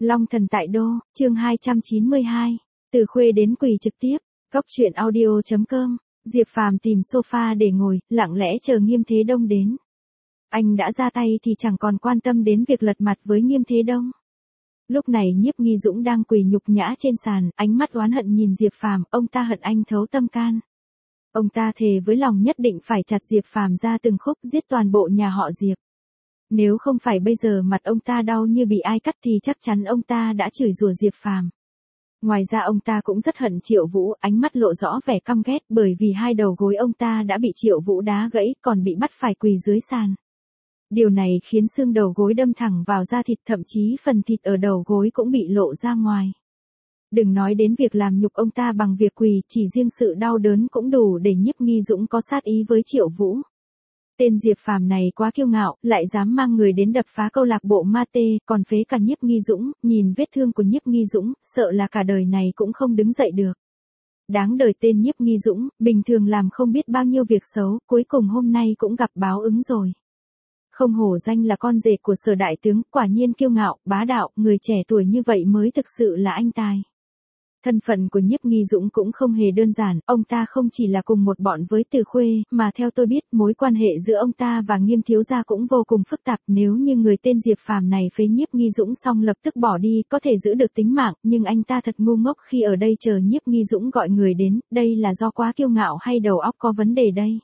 Long Thần tại Đô, chương 292. Từ khuê đến quỳ trực tiếp. Góc truyện audio.com. Diệp Phàm tìm sofa để ngồi, lặng lẽ chờ Nghiêm Thế Đông đến. Anh đã ra tay thì chẳng còn quan tâm đến việc lật mặt với Nghiêm Thế Đông. Lúc này Nhiếp Nghi Dũng đang quỳ nhục nhã trên sàn, ánh mắt oán hận nhìn Diệp Phàm, ông ta hận anh thấu tâm can. Ông ta thề với lòng nhất định phải chặt Diệp Phàm ra từng khúc, giết toàn bộ nhà họ Diệp. Nếu không phải bây giờ mặt ông ta đau như bị ai cắt thì chắc chắn ông ta đã chửi rủa Diệp Phàm. Ngoài ra ông ta cũng rất hận Triệu Vũ, ánh mắt lộ rõ vẻ căm ghét bởi vì hai đầu gối ông ta đã bị Triệu Vũ đá gãy, còn bị bắt phải quỳ dưới sàn. Điều này khiến xương đầu gối đâm thẳng vào da thịt, thậm chí phần thịt ở đầu gối cũng bị lộ ra ngoài. Đừng nói đến việc làm nhục ông ta bằng việc quỳ, chỉ riêng sự đau đớn cũng đủ để Nhiếp Nghi Dũng có sát ý với Triệu Vũ. Tên Diệp Phàm này quá kiêu ngạo, lại dám mang người đến đập phá câu lạc bộ Ma Tê, còn phế cả Nhiếp Nghi Dũng, nhìn vết thương của Nhiếp Nghi Dũng, sợ là cả đời này cũng không đứng dậy được. Đáng đời tên Nhiếp Nghi Dũng, bình thường làm không biết bao nhiêu việc xấu, cuối cùng hôm nay cũng gặp báo ứng rồi. Không hổ danh là con rể của Sở đại tướng, quả nhiên kiêu ngạo, bá đạo, người trẻ tuổi như vậy mới thực sự là anh tài. Thân phận của Nhiếp Nghi Dũng cũng không hề đơn giản, ông ta không chỉ là cùng một bọn với Từ Khuê, mà theo tôi biết, mối quan hệ giữa ông ta và Nghiêm thiếu gia cũng vô cùng phức tạp. Nếu như người tên Diệp Phàm này phế Nhiếp Nghi Dũng xong lập tức bỏ đi, có thể giữ được tính mạng, nhưng anh ta thật ngu ngốc khi ở đây chờ Nhiếp Nghi Dũng gọi người đến, đây là do quá kiêu ngạo hay đầu óc có vấn đề đây?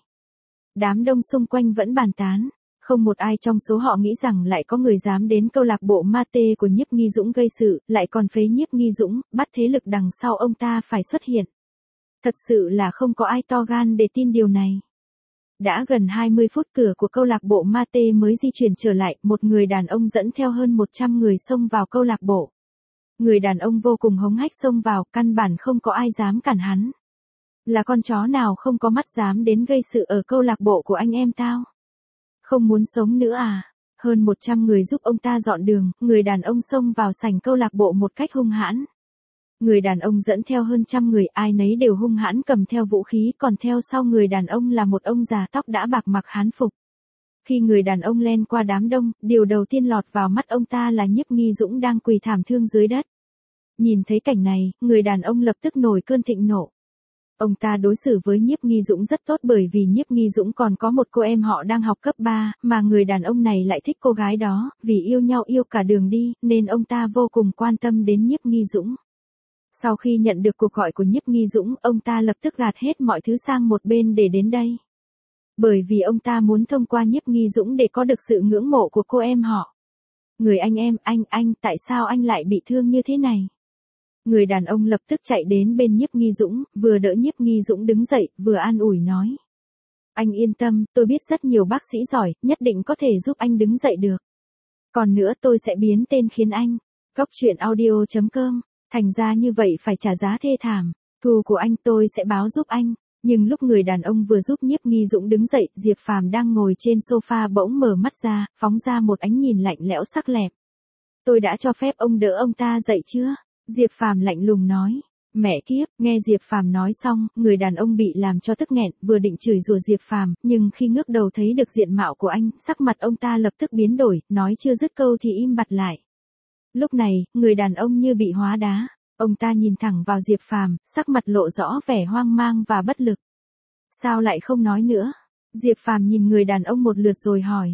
Đám đông xung quanh vẫn bàn tán. Không một ai trong số họ nghĩ rằng lại có người dám đến câu lạc bộ Ma Tê của Nhiếp Nghi Dũng gây sự, lại còn phế Nhiếp Nghi Dũng, bắt thế lực đằng sau ông ta phải xuất hiện. Thật sự là không có ai to gan để tin điều này. Đã gần 20 phút cửa của câu lạc bộ Ma Tê mới di chuyển trở lại, một người đàn ông dẫn theo hơn 100 người xông vào câu lạc bộ. Người đàn ông vô cùng hống hách xông vào, căn bản không có ai dám cản hắn. Là con chó nào không có mắt dám đến gây sự ở câu lạc bộ của anh em tao? Không muốn sống nữa à? Hơn 100 người giúp ông ta dọn đường, người đàn ông xông vào sảnh câu lạc bộ một cách hung hãn. Người đàn ông dẫn theo hơn trăm người, ai nấy đều hung hãn cầm theo vũ khí, còn theo sau người đàn ông là một ông già tóc đã bạc mặc hán phục. Khi người đàn ông len qua đám đông, điều đầu tiên lọt vào mắt ông ta là Nhiếp Nghi Dũng đang quỳ thảm thương dưới đất. Nhìn thấy cảnh này, người đàn ông lập tức nổi cơn thịnh nộ. Ông ta đối xử với Nhiếp Nghi Dũng rất tốt bởi vì Nhiếp Nghi Dũng còn có một cô em họ đang học cấp 3, mà người đàn ông này lại thích cô gái đó, vì yêu nhau yêu cả đường đi, nên ông ta vô cùng quan tâm đến Nhiếp Nghi Dũng. Sau khi nhận được cuộc gọi của Nhiếp Nghi Dũng, ông ta lập tức gạt hết mọi thứ sang một bên để đến đây. Bởi vì ông ta muốn thông qua Nhiếp Nghi Dũng để có được sự ngưỡng mộ của cô em họ. Người anh em, anh, tại sao anh lại bị thương như thế này? Người đàn ông lập tức chạy đến bên Nhiếp Nghi Dũng, vừa đỡ Nhiếp Nghi Dũng đứng dậy, vừa an ủi nói. Anh yên tâm, tôi biết rất nhiều bác sĩ giỏi, nhất định có thể giúp anh đứng dậy được. Còn nữa tôi sẽ biến tên khiến anh. Góc truyện audio.com. Thành ra như vậy phải trả giá thê thảm. Thù của anh tôi sẽ báo giúp anh. Nhưng lúc người đàn ông vừa giúp Nhiếp Nghi Dũng đứng dậy, Diệp Phàm đang ngồi trên sofa bỗng mở mắt ra, phóng ra một ánh nhìn lạnh lẽo sắc lẹm. Tôi đã cho phép ông đỡ ông ta dậy chưa? Diệp Phàm lạnh lùng nói. Mẹ kiếp, nghe Diệp Phàm nói xong, người đàn ông bị làm cho tức nghẹn, vừa định chửi rủa Diệp Phàm, nhưng khi ngước đầu thấy được diện mạo của anh, sắc mặt ông ta lập tức biến đổi, nói chưa dứt câu thì im bặt lại. Lúc này, người đàn ông như bị hóa đá, ông ta nhìn thẳng vào Diệp Phàm, sắc mặt lộ rõ vẻ hoang mang và bất lực. Sao lại không nói nữa? Diệp Phàm nhìn người đàn ông một lượt rồi hỏi.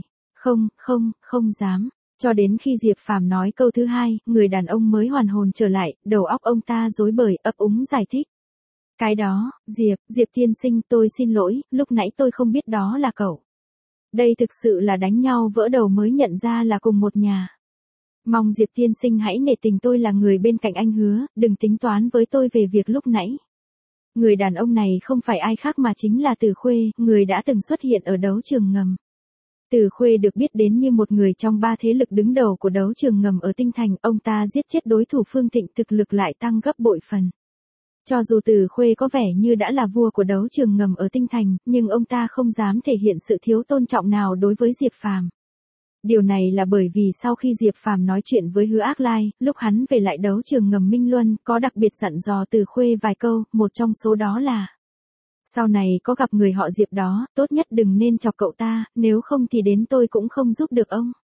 Không dám. Cho đến khi Diệp Phàm nói câu thứ hai, người đàn ông mới hoàn hồn trở lại, đầu óc ông ta rối bời, ấp úng giải thích. Cái đó, Diệp tiên sinh, tôi xin lỗi, lúc nãy tôi không biết đó là cậu. Đây thực sự là đánh nhau vỡ đầu mới nhận ra là cùng một nhà. Mong Diệp tiên sinh hãy nể tình tôi là người bên cạnh anh hứa, đừng tính toán với tôi về việc lúc nãy. Người đàn ông này không phải ai khác mà chính là Từ Khuê, người đã từng xuất hiện ở đấu trường ngầm. Từ Khuê được biết đến như một người trong ba thế lực đứng đầu của đấu trường ngầm ở Tinh Thành, ông ta giết chết đối thủ Phương Thịnh, thực lực lại tăng gấp bội phần. Cho dù Từ Khuê có vẻ như đã là vua của đấu trường ngầm ở Tinh Thành, nhưng ông ta không dám thể hiện sự thiếu tôn trọng nào đối với Diệp Phàm. Điều này là bởi vì sau khi Diệp Phàm nói chuyện với Hứa Ác Lai, lúc hắn về lại đấu trường ngầm Minh Luân, có đặc biệt dặn dò Từ Khuê vài câu, một trong số đó là: sau này có gặp người họ Diệp đó, tốt nhất đừng nên chọc cậu ta, nếu không thì đến tôi cũng không giúp được ông.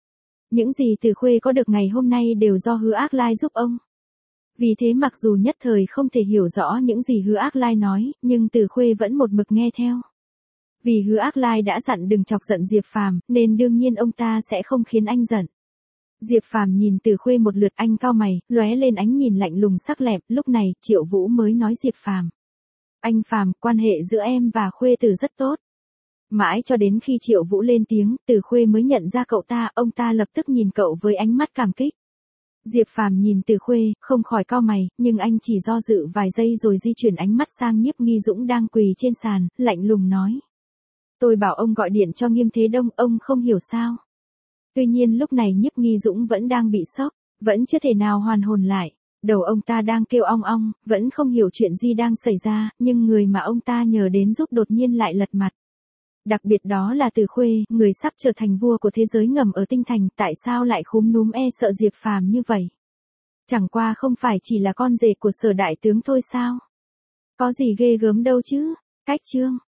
Những gì Từ Khuê có được ngày hôm nay đều do Hứa Ác Lai giúp ông. Vì thế mặc dù nhất thời không thể hiểu rõ những gì Hứa Ác Lai nói, nhưng Từ Khuê vẫn một mực nghe theo. Vì Hứa Ác Lai đã dặn đừng chọc giận Diệp Phàm, nên đương nhiên ông ta sẽ không khiến anh giận. Diệp Phàm nhìn Từ Khuê một lượt, anh cau mày, lóe lên ánh nhìn lạnh lùng sắc lẹm, lúc này Triệu Vũ mới nói Diệp Phàm. Anh Phàm, quan hệ giữa em và Khuê Tử rất tốt. Mãi cho đến khi Triệu Vũ lên tiếng, Từ Khuê mới nhận ra cậu ta, ông ta lập tức nhìn cậu với ánh mắt cảm kích. Diệp Phàm nhìn Từ Khuê, không khỏi cau mày, nhưng anh chỉ do dự vài giây rồi di chuyển ánh mắt sang Nhiếp Nghi Dũng đang quỳ trên sàn, lạnh lùng nói. Tôi bảo ông gọi điện cho Nghiêm Thế Đông, ông không hiểu sao. Tuy nhiên lúc này Nhiếp Nghi Dũng vẫn đang bị sốc, vẫn chưa thể nào hoàn hồn lại. Đầu ông ta đang kêu ong ong, vẫn không hiểu chuyện gì đang xảy ra, nhưng người mà ông ta nhờ đến giúp đột nhiên lại lật mặt. Đặc biệt đó là Từ Khuê, người sắp trở thành vua của thế giới ngầm ở Tinh Thành, tại sao lại khúm núm e sợ Diệp Phàm như vậy? Chẳng qua không phải chỉ là con rể của Sở đại tướng thôi sao? Có gì ghê gớm đâu chứ? Cách chương